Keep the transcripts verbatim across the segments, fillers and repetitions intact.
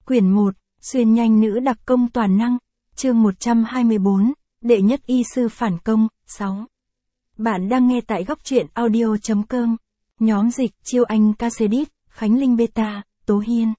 Quyển một, Xuyên nhanh nữ đặc công toàn năng, chương một trăm hai mươi bốn, đệ nhất y sư phản công, sáu. Bạn đang nghe tại góc truyện audio chấm com, nhóm dịch, Chiêu Anh Casedit, Khánh Linh Beta, Tố Hiên.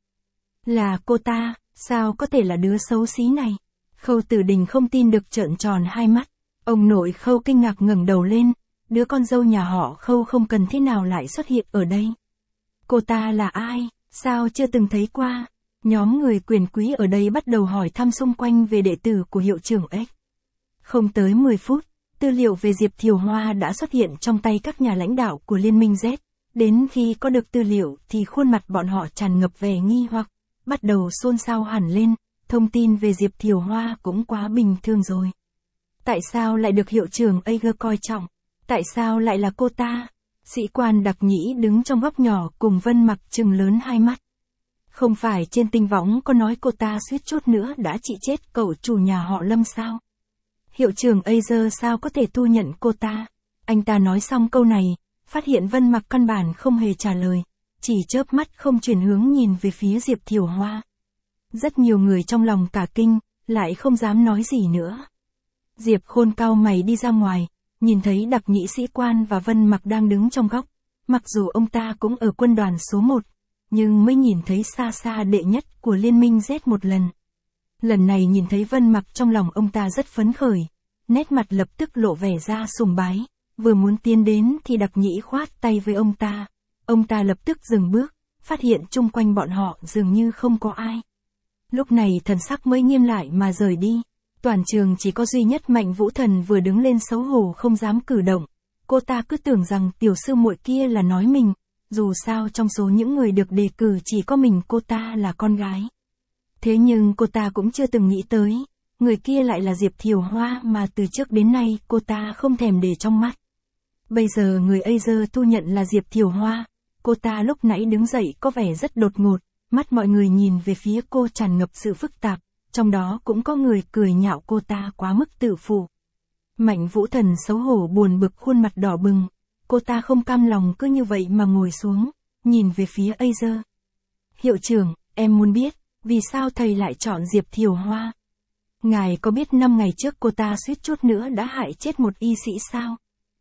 Là cô ta, sao có thể là đứa xấu xí này? Khâu Tử Đình không tin được trợn tròn hai mắt, ông nội Khâu kinh ngạc ngẩng đầu lên, đứa con dâu nhà họ Khâu không cần thế nào lại xuất hiện ở đây. Cô ta là ai, sao chưa từng thấy qua? Nhóm người quyền quý ở đây bắt đầu hỏi thăm xung quanh về đệ tử của hiệu trưởng X. Không tới mười phút, tư liệu về Diệp Thiều Hoa đã xuất hiện trong tay các nhà lãnh đạo của Liên minh Z. Đến khi có được tư liệu thì khuôn mặt bọn họ tràn ngập vẻ nghi hoặc, bắt đầu xôn xao hẳn lên, thông tin về Diệp Thiều Hoa cũng quá bình thường rồi. Tại sao lại được hiệu trưởng A G coi trọng? Tại sao lại là cô ta? Sĩ quan Đặc Nhĩ đứng trong góc nhỏ cùng Vân Mặc trừng lớn hai mắt. Không phải trên tinh võng có nói cô ta suýt chút nữa đã trị chết cậu chủ nhà họ Lâm sao? Hiệu trưởng Azer sao có thể thu nhận cô ta? Anh ta nói xong câu này, phát hiện Vân Mặc căn bản không hề trả lời, chỉ chớp mắt không chuyển hướng nhìn về phía Diệp Thiều Hoa. Rất nhiều người trong lòng cả kinh, lại không dám nói gì nữa. Diệp Khôn cau mày đi ra ngoài, nhìn thấy Đặc Nhĩ sĩ quan và Vân Mặc đang đứng trong góc, mặc dù ông ta cũng ở quân đoàn số một. Nhưng mới nhìn thấy xa xa đệ nhất của Liên minh Z một lần. Lần này nhìn thấy Vân Mặc trong lòng ông ta rất phấn khởi, nét mặt lập tức lộ vẻ ra sùng bái, vừa muốn tiến đến thì Đặc Nhĩ khoát tay với ông ta. Ông ta lập tức dừng bước, phát hiện chung quanh bọn họ dường như không có ai. Lúc này thần sắc mới nghiêm lại mà rời đi, toàn trường chỉ có duy nhất Mạnh Vũ Thần vừa đứng lên xấu hổ không dám cử động. Cô ta cứ tưởng rằng tiểu sư muội kia là nói mình. Dù sao trong số những người được đề cử chỉ có mình cô ta là con gái. Thế nhưng cô ta cũng chưa từng nghĩ tới, người kia lại là Diệp Thiều Hoa mà từ trước đến nay cô ta không thèm để trong mắt. Bây giờ người Azer thu nhận là Diệp Thiều Hoa, cô ta lúc nãy đứng dậy có vẻ rất đột ngột, mắt mọi người nhìn về phía cô tràn ngập sự phức tạp, trong đó cũng có người cười nhạo cô ta quá mức tự phụ. Mạnh Vũ Thần xấu hổ buồn bực khuôn mặt đỏ bừng. Cô ta không cam lòng cứ như vậy mà ngồi xuống, nhìn về phía Azer. Hiệu trưởng, em muốn biết, vì sao thầy lại chọn Diệp Thiều Hoa? Ngài có biết năm ngày trước cô ta suýt chút nữa đã hại chết một y sĩ sao?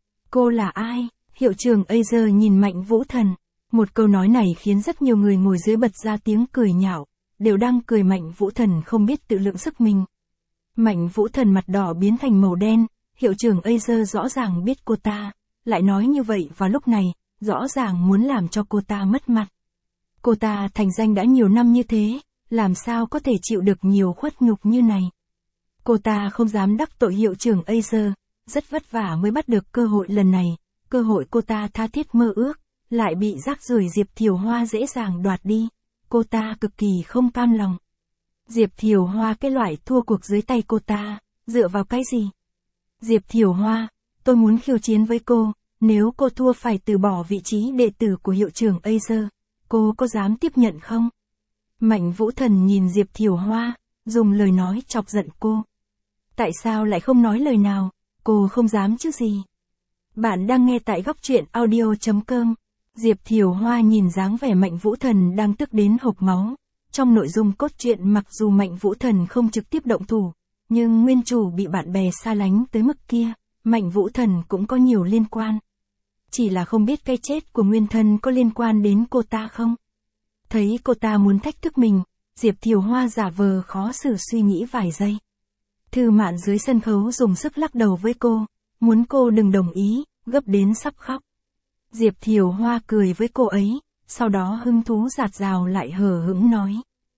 Cô là ai? Hiệu trưởng Azer nhìn Mạnh Vũ Thần. Một câu nói này khiến rất nhiều người ngồi dưới bật ra tiếng cười nhạo, đều đang cười Mạnh Vũ Thần không biết tự lượng sức mình. Mạnh Vũ Thần mặt đỏ biến thành màu đen, hiệu trưởng Azer rõ ràng biết cô ta. Lại nói như vậy vào lúc này, rõ ràng muốn làm cho cô ta mất mặt. Cô ta thành danh đã nhiều năm như thế, làm sao có thể chịu được nhiều khuất nhục như này. Cô ta không dám đắc tội hiệu trưởng Azer, rất vất vả mới bắt được cơ hội lần này, cơ hội cô ta tha thiết mơ ước, lại bị rác rưởi Diệp Thiều Hoa dễ dàng đoạt đi. Cô ta cực kỳ không cam lòng. Diệp Thiều Hoa cái loại thua cuộc dưới tay cô ta, dựa vào cái gì? Diệp Thiều Hoa, tôi muốn khiêu chiến với cô. Nếu cô thua phải từ bỏ vị trí đệ tử của hiệu trưởng Azer, cô có dám tiếp nhận không? Mạnh Vũ Thần nhìn Diệp Thiều Hoa, dùng lời nói chọc giận cô. Tại sao lại không nói lời nào, cô không dám chứ gì? Bạn đang nghe tại góc truyện audio chấm com. Diệp Thiều Hoa nhìn dáng vẻ Mạnh Vũ Thần đang tức đến hộc máu. Trong nội dung cốt truyện mặc dù Mạnh Vũ Thần không trực tiếp động thủ, nhưng nguyên chủ bị bạn bè xa lánh tới mức kia, Mạnh Vũ Thần cũng có nhiều liên quan. Chỉ là không biết cái chết của nguyên thân có liên quan đến cô ta không? Thấy cô ta muốn thách thức mình, Diệp Thiều Hoa giả vờ khó xử suy nghĩ vài giây. Thư Mạn dưới sân khấu dùng sức lắc đầu với cô, muốn cô đừng đồng ý, gấp đến sắp khóc. Diệp Thiều Hoa cười với cô ấy, sau đó hứng thú dạt dào lại hờ hững nói.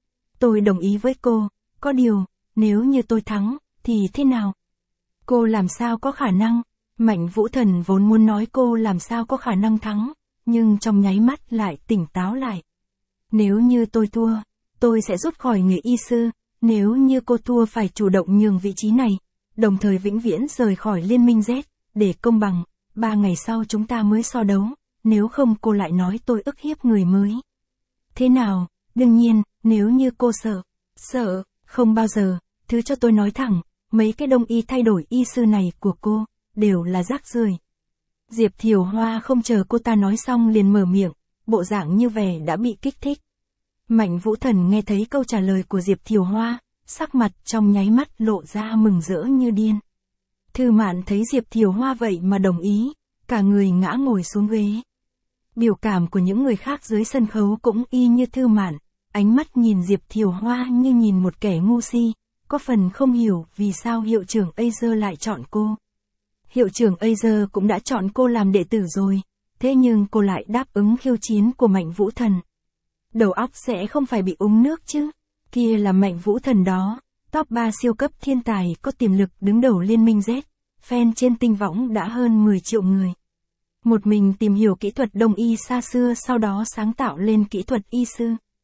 Tôi đồng ý với cô, có điều, nếu như tôi thắng, thì thế nào? Cô làm sao có khả năng? Mạnh Vũ Thần vốn muốn nói cô làm sao có khả năng thắng, nhưng trong nháy mắt lại tỉnh táo lại. Nếu như tôi thua, tôi sẽ rút khỏi nghề y sư, nếu như cô thua phải chủ động nhường vị trí này, đồng thời vĩnh viễn rời khỏi Liên minh Z, để công bằng, ba ngày sau chúng ta mới so đấu, nếu không cô lại nói tôi ức hiếp người mới. Thế nào, đương nhiên, nếu như cô sợ, sợ, không bao giờ, thứ cho tôi nói thẳng, mấy cái đông y thay đổi y sư này của cô, đều là rác rưởi. Diệp Thiều Hoa không chờ cô ta nói xong liền mở miệng, bộ dạng như vẻ đã bị kích thích. Mạnh Vũ Thần nghe thấy câu trả lời của Diệp Thiều Hoa, sắc mặt trong nháy mắt lộ ra mừng rỡ như điên. Thư Mạn thấy Diệp Thiều Hoa vậy mà đồng ý, cả người ngã ngồi xuống ghế. Biểu cảm của những người khác dưới sân khấu cũng y như Thư Mạn, ánh mắt nhìn Diệp Thiều Hoa như nhìn một kẻ ngu si, có phần không hiểu vì sao hiệu trưởng Acer lại chọn cô. Hiệu trưởng Acer cũng đã chọn cô làm đệ tử rồi, thế nhưng cô lại đáp ứng khiêu chiến của Mạnh Vũ Thần. Đầu óc sẽ không phải bị uống nước chứ, kia là Mạnh Vũ Thần đó, top ba siêu cấp thiên tài có tiềm lực đứng đầu Liên minh Z, fan trên tinh võng đã hơn mười triệu người. Một mình tìm hiểu kỹ thuật đông y xa xưa sau đó sáng tạo lên kỹ thuật y sư.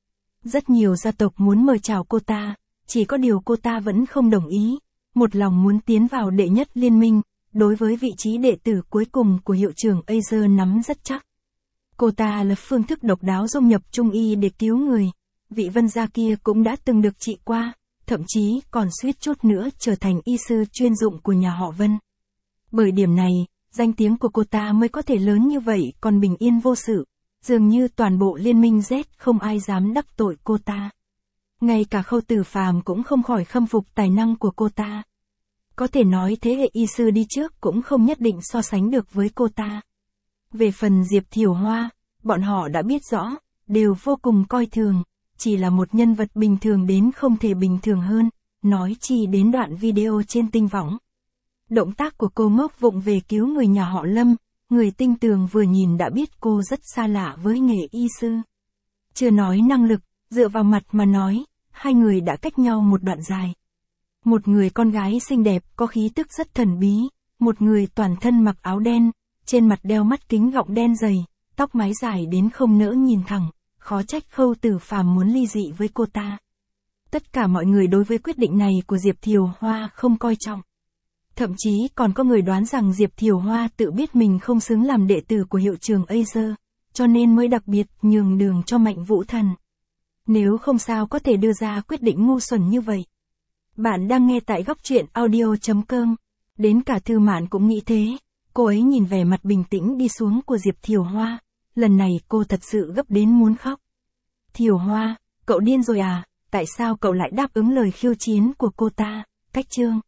Rất nhiều gia tộc muốn mời chào cô ta, chỉ có điều cô ta vẫn không đồng ý, một lòng muốn tiến vào đệ nhất liên minh, đối với vị trí đệ tử cuối cùng của hiệu trưởng Acer nắm rất chắc. Cô ta là phương thức độc đáo dung nhập trung y để cứu người, vị Vân gia kia cũng đã từng được trị qua, thậm chí còn suýt chút nữa trở thành y sư chuyên dụng của nhà họ Vân. Bởi điểm này, danh tiếng của cô ta mới có thể lớn như vậy còn bình yên vô sự, dường như toàn bộ Liên minh Z không ai dám đắc tội cô ta. Ngay cả Khâu Tử Phàm cũng không khỏi khâm phục tài năng của cô ta. Có thể nói thế hệ y sư đi trước cũng không nhất định so sánh được với cô ta. Về phần Diệp Thiều Hoa, bọn họ đã biết rõ, đều vô cùng coi thường, chỉ là một nhân vật bình thường đến không thể bình thường hơn, nói chi đến đoạn video trên tinh võng. Động tác của cô ngốc vụng về cứu người nhà họ Lâm, người tinh tường vừa nhìn đã biết cô rất xa lạ với nghề y sư. Chưa nói năng lực, dựa vào mặt mà nói, hai người đã cách nhau một đoạn dài. Một người con gái xinh đẹp có khí tức rất thần bí, một người toàn thân mặc áo đen, trên mặt đeo mắt kính gọng đen dày, tóc mái dài đến không nỡ nhìn thẳng, khó trách Khâu Tử Phàm muốn ly dị với cô ta. Tất cả mọi người đối với quyết định này của Diệp Thiều Hoa không coi trọng. Thậm chí còn có người đoán rằng Diệp Thiều Hoa tự biết mình không xứng làm đệ tử của hiệu trưởng Acer, cho nên mới đặc biệt nhường đường cho Mạnh Vũ Thần. Nếu không sao có thể đưa ra quyết định ngu xuẩn như vậy. Bạn đang nghe tại góc truyện audio chấm com. Đến cả Thư Mạn cũng nghĩ thế, cô ấy nhìn vẻ mặt bình tĩnh đi xuống của Diệp Thiều Hoa, lần này cô thật sự gấp đến muốn khóc. Thiều Hoa, cậu điên rồi à, tại sao cậu lại đáp ứng lời khiêu chiến của cô ta, cách chương.